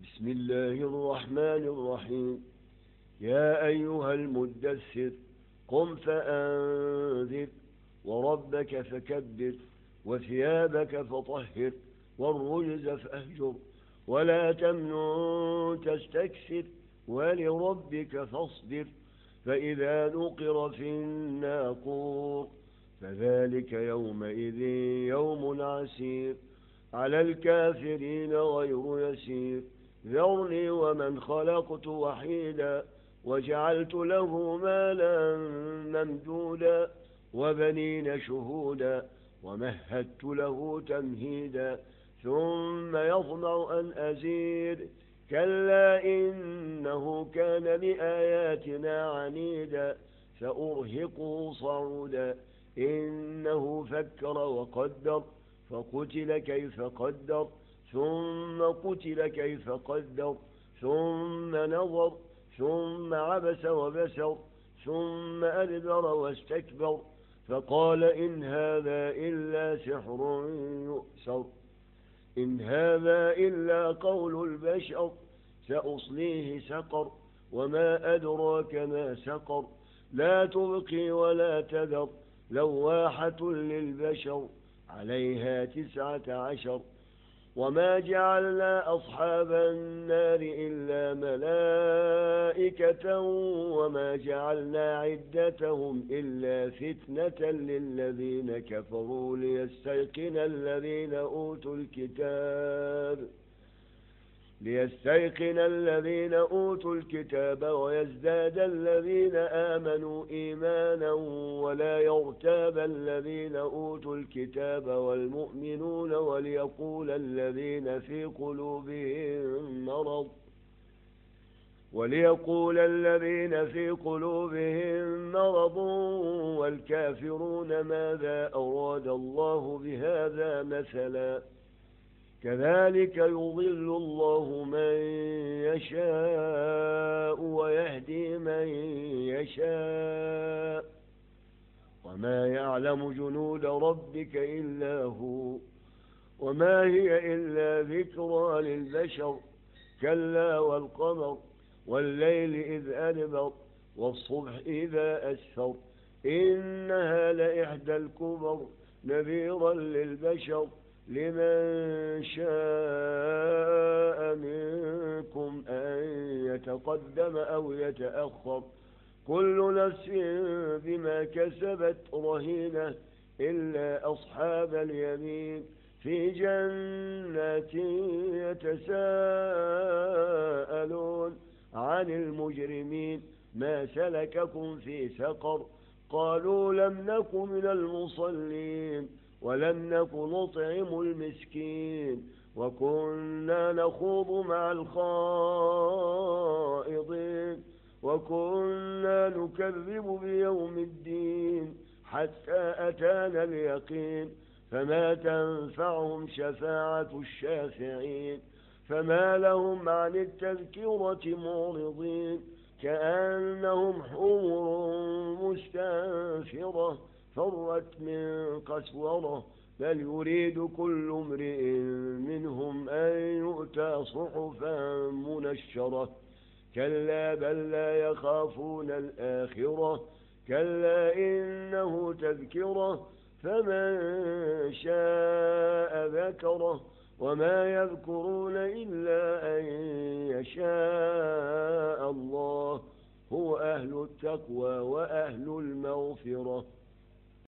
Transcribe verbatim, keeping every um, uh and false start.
بسم الله الرحمن الرحيم. يا أيها المدثر قم فأنذر وربك فكبر وثيابك فطهر والرجز فاهجر ولا تمنن تستكثر ولربك فاصبر فإذا نقر في الناقور فذلك يومئذ يوم عسير على الكافرين غير يسير ذرني ومن خلقت وحيدا وجعلت له مالا ممدودا وبنين شهودا ومهدت له تمهيدا ثم يطمع أن أزيد كلا إنه كان لآياتنا عنيدا سأرهقه صعودا إنه فكر وقدر فقتل كيف قدر ثم قتل كيف قدر ثم نظر ثم عبس وبسر ثم أدبر واستكبر فقال إن هذا إلا سحر يؤثر إن هذا إلا قول البشر سأصليه سقر وما أدراك ما سقر لا تبقي ولا تذر لواحة للبشر عليها تسعة عشر وما جعلنا أصحاب النار إلا ملائكة وما جعلنا عدتهم إلا فتنة للذين كفروا ليستيقن الذين أوتوا الكتاب ليستيقن الذين أوتوا الكتاب ويزداد الذين آمنوا إيمانا ولا يرتاب الذين أوتوا الكتاب والمؤمنون وليقول الذين في قلوبهم مرض وليقول الذين في قلوبهم مرض والكافرون ماذا أراد الله بهذا مثلا كذلك يضل الله من يشاء ويهدي من يشاء وما يعلم جنود ربك إلا هو وما هي إلا ذكرى للبشر كلا والقمر والليل إذ أدبر والصبح إذا أسفر إنها لإحدى الكبر نذيرا للبشر لمن شاء منكم أن يتقدم أو يتأخر كل نفس بما كسبت رهينة إلا أصحاب اليمين في جنات يتساءلون عن المجرمين ما سلككم في سقر قالوا لم نك من المصلين ولم نك نطعم المسكين وكنا نخوض مع الخائضين وكنا نكذب بيوم الدين حتى أتانا اليقين فما تنفعهم شفاعة الشافعين فما لهم عن التذكرة معرضين كأنهم حمر مستنفرة فرت من قسورة بل يريد كل امرئ منهم أن يؤتى صحفا منشرة كلا بل لا يخافون الآخرة كلا إنه تذكرة فمن شاء ذكره وما يذكرون إلا أن يشاء الله هو أهل التقوى وأهل المغفرة.